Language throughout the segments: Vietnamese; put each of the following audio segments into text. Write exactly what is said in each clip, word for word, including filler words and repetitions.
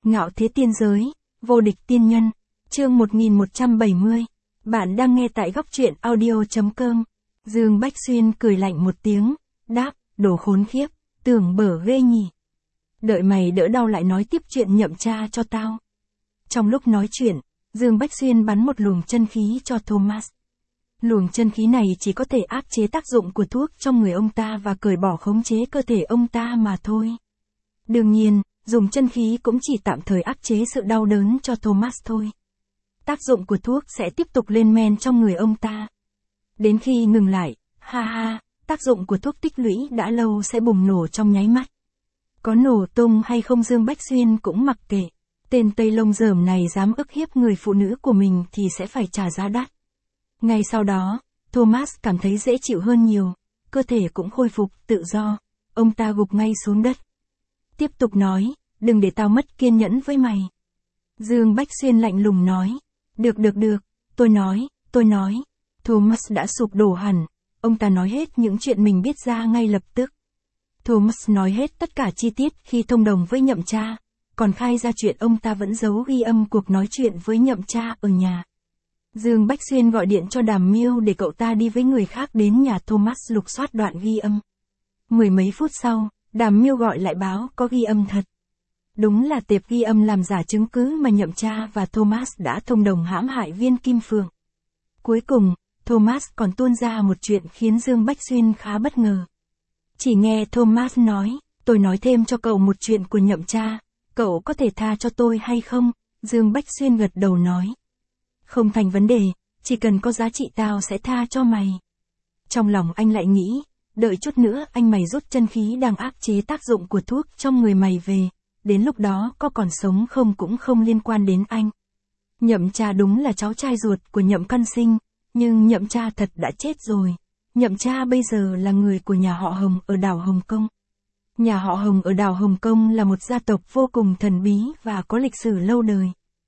Ngạo thế tiên giới, vô địch tiên nhân, chương một nghìn một trăm bảy mươi. Bạn đang nghe tại góc truyện audio chấm com. Dương Bách Xuyên cười lạnh một tiếng, đáp, đồ khốn khiếp, tưởng bở ghê nhỉ. Đợi mày đỡ đau lại nói tiếp chuyện nhậm cha cho tao. Trong lúc nói chuyện, Dương Bách Xuyên bắn một luồng chân khí cho Thomas. Luồng chân khí này chỉ có thể áp chế tác dụng của thuốc trong người ông ta và cởi bỏ khống chế cơ thể ông ta mà thôi. Đương nhiên, dùng chân khí cũng chỉ tạm thời áp chế sự đau đớn cho Thomas thôi. Tác dụng của thuốc sẽ tiếp tục lên men trong người ông ta. Đến khi ngừng lại, ha ha, tác dụng của thuốc tích lũy đã lâu sẽ bùng nổ trong nháy mắt. Có nổ tung hay không Dương Bách Xuyên cũng mặc kệ. Tên Tây Lông Rởm này dám ức hiếp người phụ nữ của mình thì sẽ phải trả giá đắt. Ngay sau đó, Thomas cảm thấy dễ chịu hơn nhiều, cơ thể cũng khôi phục tự do, ông ta gục ngay xuống đất. Tiếp tục nói, đừng để tao mất kiên nhẫn với mày. Dương Bách Xuyên lạnh lùng nói, được được được, tôi nói, tôi nói. Thomas đã sụp đổ hẳn, ông ta nói hết những chuyện mình biết ra ngay lập tức. Thomas nói hết tất cả chi tiết khi thông đồng với nhậm cha, còn khai ra chuyện ông ta vẫn giấu ghi âm cuộc nói chuyện với nhậm cha ở nhà. Dương Bách Xuyên gọi điện cho Đàm Miêu để cậu ta đi với người khác đến nhà Thomas lục soát đoạn ghi âm. Mười mấy phút sau, Đàm Miêu gọi lại báo có ghi âm thật. Đúng là tệp ghi âm làm giả chứng cứ mà nhậm cha và Thomas đã thông đồng hãm hại Viên Kim Phượng. Cuối cùng, Thomas còn tuôn ra một chuyện khiến Dương Bách Xuyên khá bất ngờ. Chỉ nghe Thomas nói, tôi nói thêm cho cậu một chuyện của nhậm cha, cậu có thể tha cho tôi hay không? Dương Bách Xuyên gật đầu nói. Không thành vấn đề, chỉ cần có giá trị tao sẽ tha cho mày. Trong lòng anh lại nghĩ, đợi chút nữa anh mày rút chân khí đang áp chế tác dụng của thuốc trong người mày về, đến lúc đó có còn sống không cũng không liên quan đến anh. Nhậm cha đúng là cháu trai ruột của nhậm căn sinh, nhưng nhậm cha thật đã chết rồi. Nhậm cha bây giờ là người của nhà họ Hồng ở đảo Hồng Kông. Nhà họ Hồng ở đảo Hồng Kông là một gia tộc vô cùng thần bí và có lịch sử lâu đời.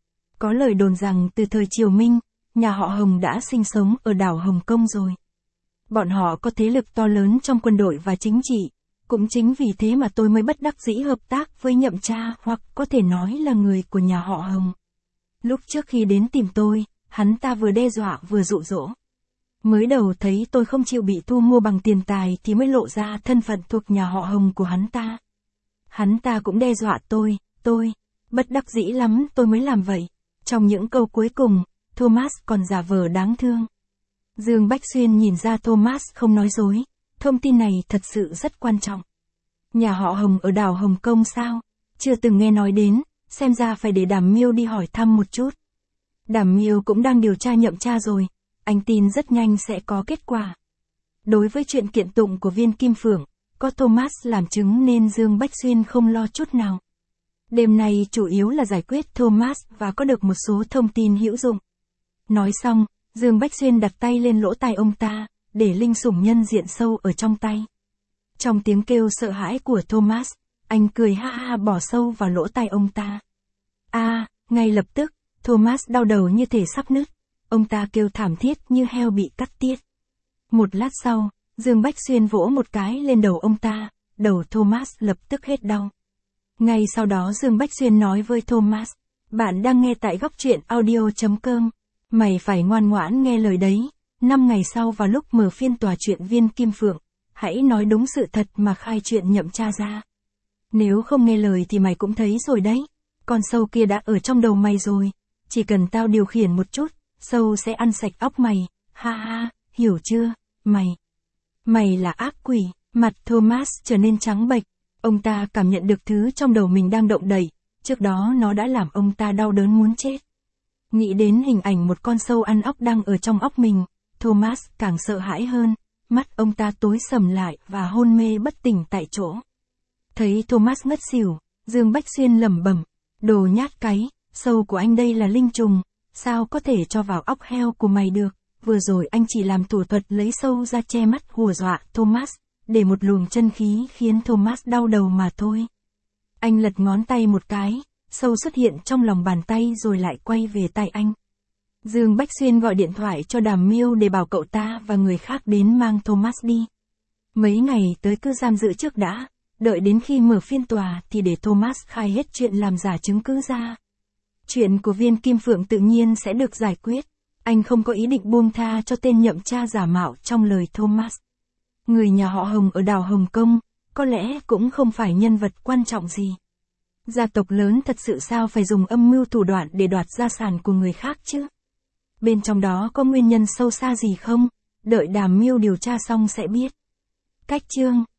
Có lời đồn rằng từ thời Triều Minh, nhà họ Hồng đã sinh sống ở đảo Hồng Kông rồi. Bọn họ có thế lực to lớn trong quân đội và chính trị, cũng chính vì thế mà tôi mới bất đắc dĩ hợp tác với nhậm cha hoặc có thể nói là người của nhà họ Hồng. Lúc trước khi đến tìm tôi, hắn ta vừa đe dọa vừa dụ dỗ. Mới đầu thấy tôi không chịu bị thu mua bằng tiền tài thì mới lộ ra thân phận thuộc nhà họ Hồng của hắn ta. Hắn ta cũng đe dọa tôi, tôi, bất đắc dĩ lắm tôi mới làm vậy. Trong những câu cuối cùng, Thomas còn giả vờ đáng thương. Dương Bách Xuyên nhìn ra Thomas không nói dối, thông tin này thật sự rất quan trọng. Nhà họ Hồng ở đảo Hồng Kông sao? Chưa từng nghe nói đến, xem ra phải để Đàm Miêu đi hỏi thăm một chút. Đàm Miêu cũng đang điều tra nhậm cha rồi, anh tin rất nhanh sẽ có kết quả. Đối với chuyện kiện tụng của Viên Kim Phượng, có Thomas làm chứng nên Dương Bách Xuyên không lo chút nào. Đêm nay chủ yếu là giải quyết Thomas và có được một số thông tin hữu dụng. Nói xong, Dương Bách Xuyên đặt tay lên lỗ tai ông ta, để linh sủng nhân diện sâu ở trong tay. Trong tiếng kêu sợ hãi của Thomas, anh cười ha ha bỏ sâu vào lỗ tai ông ta. A, à, ngay lập tức, Thomas đau đầu như thể sắp nứt. Ông ta kêu thảm thiết như heo bị cắt tiết. Một lát sau, Dương Bách Xuyên vỗ một cái lên đầu ông ta, đầu Thomas lập tức hết đau. Ngay sau đó Dương Bách Xuyên nói với Thomas, bạn đang nghe tại góc truyện audio chấm com, mày phải ngoan ngoãn nghe lời đấy, năm ngày sau vào lúc mở phiên tòa chuyện Viên Kim Phượng, hãy nói đúng sự thật mà khai chuyện nhậm cha ra. Nếu không nghe lời thì mày cũng thấy rồi đấy, con sâu kia đã ở trong đầu mày rồi, chỉ cần tao điều khiển một chút, sâu sẽ ăn sạch óc mày, ha ha, hiểu chưa, mày. Mày là ác quỷ, mặt Thomas trở nên trắng bệch. Ông ta cảm nhận được thứ trong đầu mình đang động đậy, trước đó nó đã làm ông ta đau đớn muốn chết. Nghĩ đến hình ảnh một con sâu ăn óc đang ở trong óc mình, Thomas càng sợ hãi hơn, mắt ông ta tối sầm lại và hôn mê bất tỉnh tại chỗ. Thấy Thomas ngất xỉu, Dương Bách Xuyên lẩm bẩm, đồ nhát cái, sâu của anh đây là linh trùng, sao có thể cho vào óc heo của mày được, vừa rồi anh chỉ làm thủ thuật lấy sâu ra che mắt hùa dọa Thomas. Để một luồng chân khí khiến Thomas đau đầu mà thôi. Anh lật ngón tay một cái, sâu xuất hiện trong lòng bàn tay rồi lại quay về tay anh. Dương Bách Xuyên gọi điện thoại cho Đàm Miêu để bảo cậu ta và người khác đến mang Thomas đi. Mấy ngày tới cứ giam giữ trước đã, đợi đến khi mở phiên tòa thì để Thomas khai hết chuyện làm giả chứng cứ ra. Chuyện của viên Kim Phượng tự nhiên sẽ được giải quyết. Anh không có ý định buông tha cho tên nhậm cha giả mạo trong lời Thomas. Người nhà họ Hồng ở đảo Hồng Kông, có lẽ cũng không phải nhân vật quan trọng gì. Gia tộc lớn thật sự sao phải dùng âm mưu thủ đoạn để đoạt gia sản của người khác chứ? Bên trong đó có nguyên nhân sâu xa gì không? Đợi Đàm Mưu điều tra xong sẽ biết. Cách chương